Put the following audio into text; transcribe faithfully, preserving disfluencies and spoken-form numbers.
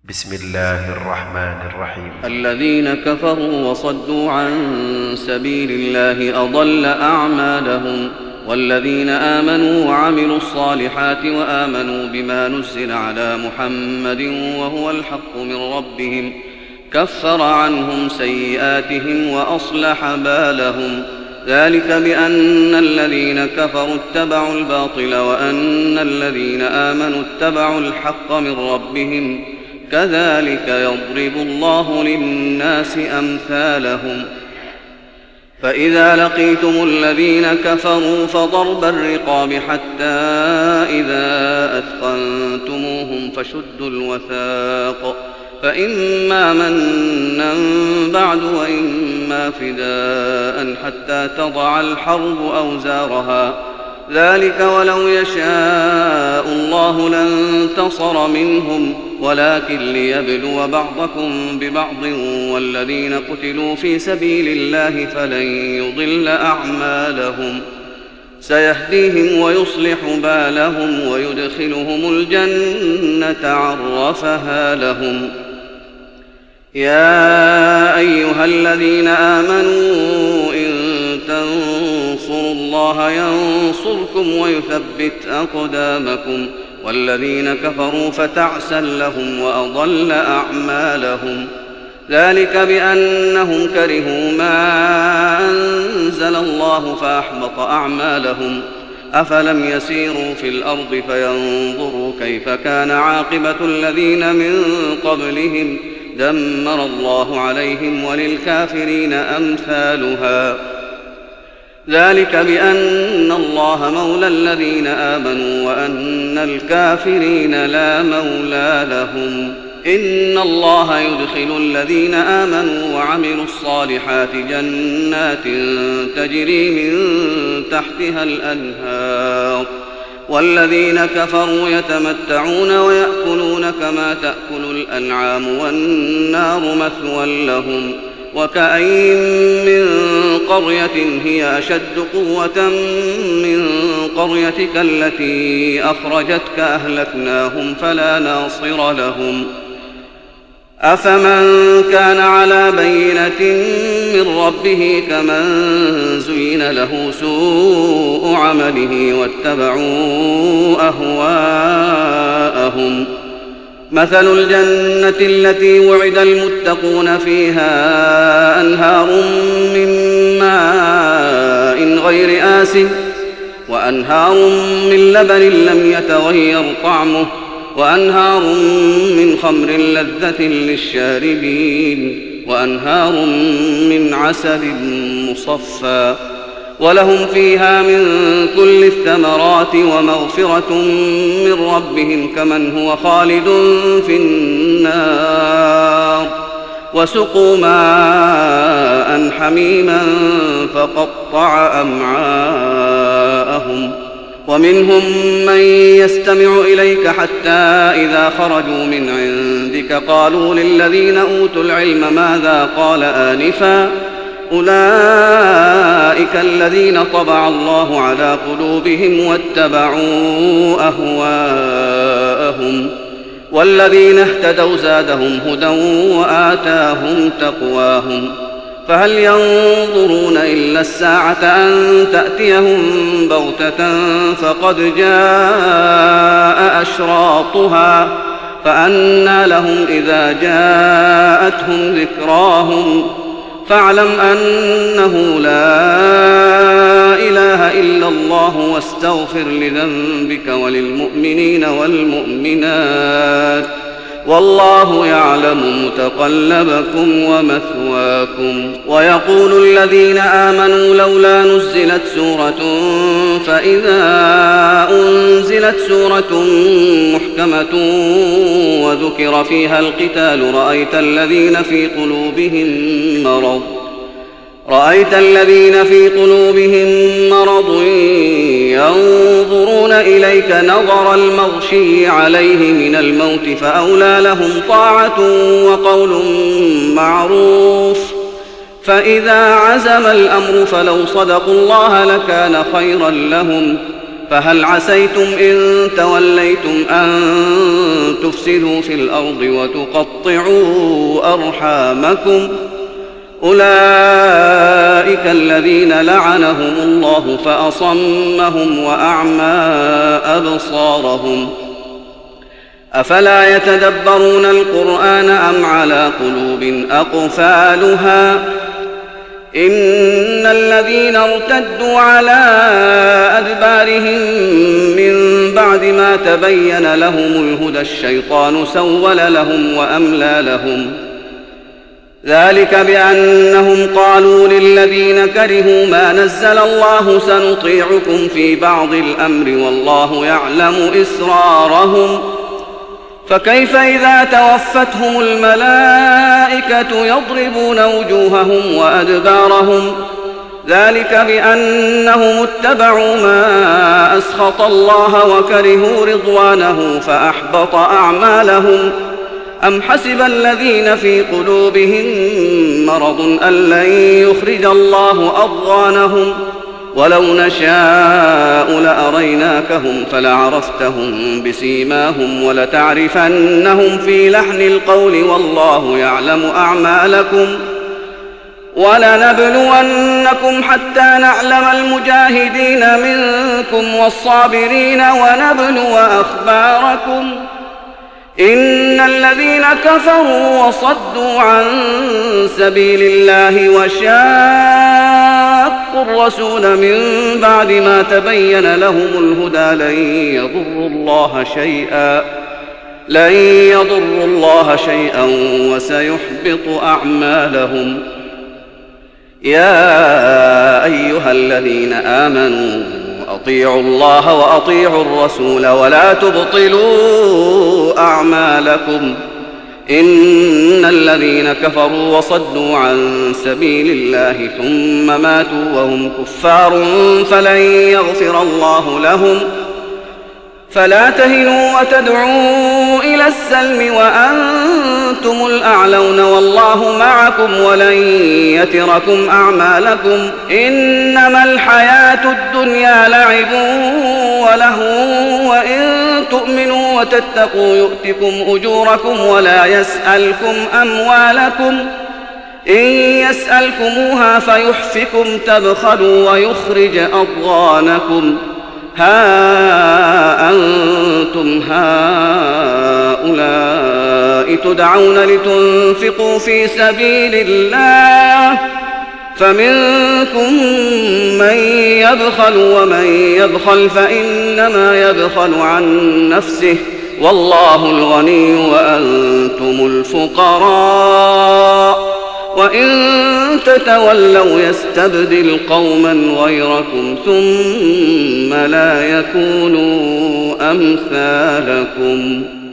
بسم الله الرحمن الرحيم. الذين كفروا وصدوا عن سبيل الله أضل أعمالهم، والذين آمنوا وعملوا الصالحات وآمنوا بما نزل على محمد وهو الحق من ربهم كفر عنهم سيئاتهم وأصلح بالهم. ذلك بأن الذين كفروا اتبعوا الباطل وأن الذين آمنوا اتبعوا الحق من ربهم، كذلك يضرب الله للناس أمثالهم. فإذا لقيتم الذين كفروا فضرب الرقاب حتى إذا أثخنتموهم فشدوا الوثاق، فإما منا بعد وإما فداء حتى تضع الحرب أوزارها، ذلك ولو يشاء الله لانتصر منهم ولكن ليبلو بعضكم ببعض، والذين قتلوا في سبيل الله فلن يضل أعمالهم، سيهديهم ويصلح بالهم ويدخلهم الجنة عرفها لهم. يا أيها الذين آمنوا إن تنصروا الله ينصركم ويثبت أقدامكم، والذين كفروا فتعسا لهم وأضل أعمالهم. ذلك بأنهم كرهوا ما أنزل الله فأحبط أعمالهم. أفلم يسيروا في الأرض فينظروا كيف كان عاقبة الذين من قبلهم، دمر الله عليهم وللكافرين أمثالها. ذلك بأن الله مولى الذين آمنوا وأن الكافرين لا مولى لهم. إن الله يدخل الذين آمنوا وعملوا الصالحات جنات تجري من تحتها الأنهار، والذين كفروا يتمتعون ويأكلون كما تأكل الأنعام والنار مثوى لهم. وكأين من قرية هي أشد قوة من قريتك التي أخرجتك أهلكناهم فلا ناصر لهم. أفمن كان على بينة من ربه كمن زين له سوء عمله واتبعوا أهواءهم. مثل الجنة التي وعد المتقون فيها أنهار من ماء غير آسن وأنهار من لبن لم يتغير طعمه وأنهار من خمر لذة للشاربين وأنهار من عسل مصفى، ولهم فيها من كل الثمرات ومغفرة من ربهم كمن هو خالد في النار، وسقوا ماء حميما فقطع أمعاءهم. ومنهم من يستمع إليك حتى إذا خرجوا من عندك قالوا للذين أوتوا العلم ماذا قال آنفا، أولئك الذين طبع الله على قلوبهم واتبعوا أهواءهم، والذين اهتدوا زادهم هدى وآتاهم تقواهم. فهل ينظرون إلا الساعة أن تأتيهم بغتة فقد جاء أشراطها، فأنى لهم إذا جاءتهم ذكراهم. فاعلم أنه لا إله إلا الله واستغفر لذنبك وللمؤمنين والمؤمنات، والله يعلم متقلبكم ومثواكم. ويقول الذين آمنوا لولا نزلت سورة، فإذا أنزلت سورة محكمة وذكر فيها القتال رأيت الذين في قلوبهم مرض رأيت الذين في قلوبهم مرض ينظرون إليك نظر المغشي عليه من الموت، فأولى لهم طاعة وقول معروف. فإذا عزم الأمر فلو صدقوا الله لكان خيرا لهم. فهل عسيتم إن توليتم أن تفسدوا في الأرض وتقطعوا أرحامكم أولئك الذين لعنهم الله فأصمهم وأعمى أبصارهم أفلا يتدبرون القرآن أم على قلوب أقفالها إن الذين ارتدوا على أدبارهم من بعد ما تبين لهم الهدى الشيطان سول لهم وأملى لهم ذلك بأنهم قالوا للذين كرهوا ما نزل الله سنطيعكم في بعض الأمر والله يعلم إسرارهم فكيف إذا توفتهم الملائكة يضربون وجوههم وأدبارهم ذلك بأنهم اتبعوا ما أسخط الله وكرهوا رضوانه فأحبط أعمالهم أم حسب الذين في قلوبهم مرض أن لن يخرج الله أضغانهم ولو نشاء لأريناكهم فلعرفتهم بسيماهم ولتعرفنهم في لحن القول والله يعلم أعمالكم ولنبلونكم حتى نعلم المجاهدين منكم والصابرين ونبلو أخباركم إن الذين كفروا وصدوا عن سبيل الله وشاقوا الرسول من بعد ما تبين لهم الهدى لن يضروا الله شيئا لن يضروا الله شيئا وسيحبط أعمالهم يا أيها الذين آمنوا أطيعوا الله وأطيعوا الرسول ولا تبطلوا أعمالكم إن الذين كفروا وصدوا عن سبيل الله ثم ماتوا وهم كفار فلن يغفر الله لهم فلا تهنوا وتدعوا إلى السلم وأنتم الأعلون والله معكم ولن يتركم أعمالكم إنما الحياة الدنيا لعب ولهو وإن تؤمنوا وتتقوا يؤتكم أجوركم ولا يسألكم أموالكم إن يسألكموها فيحفكم تبخلوا ويخرج أضغانكم ها أنتم هؤلاء تدعون لتنفقوا في سبيل الله فمنكم من يبخل ومن يبخل فإنما يبخل عن نفسه والله الغني وأنتم الفقراء وإن تتولوا يستبدل قوما غيركم ثم لا يكونوا أمثالكم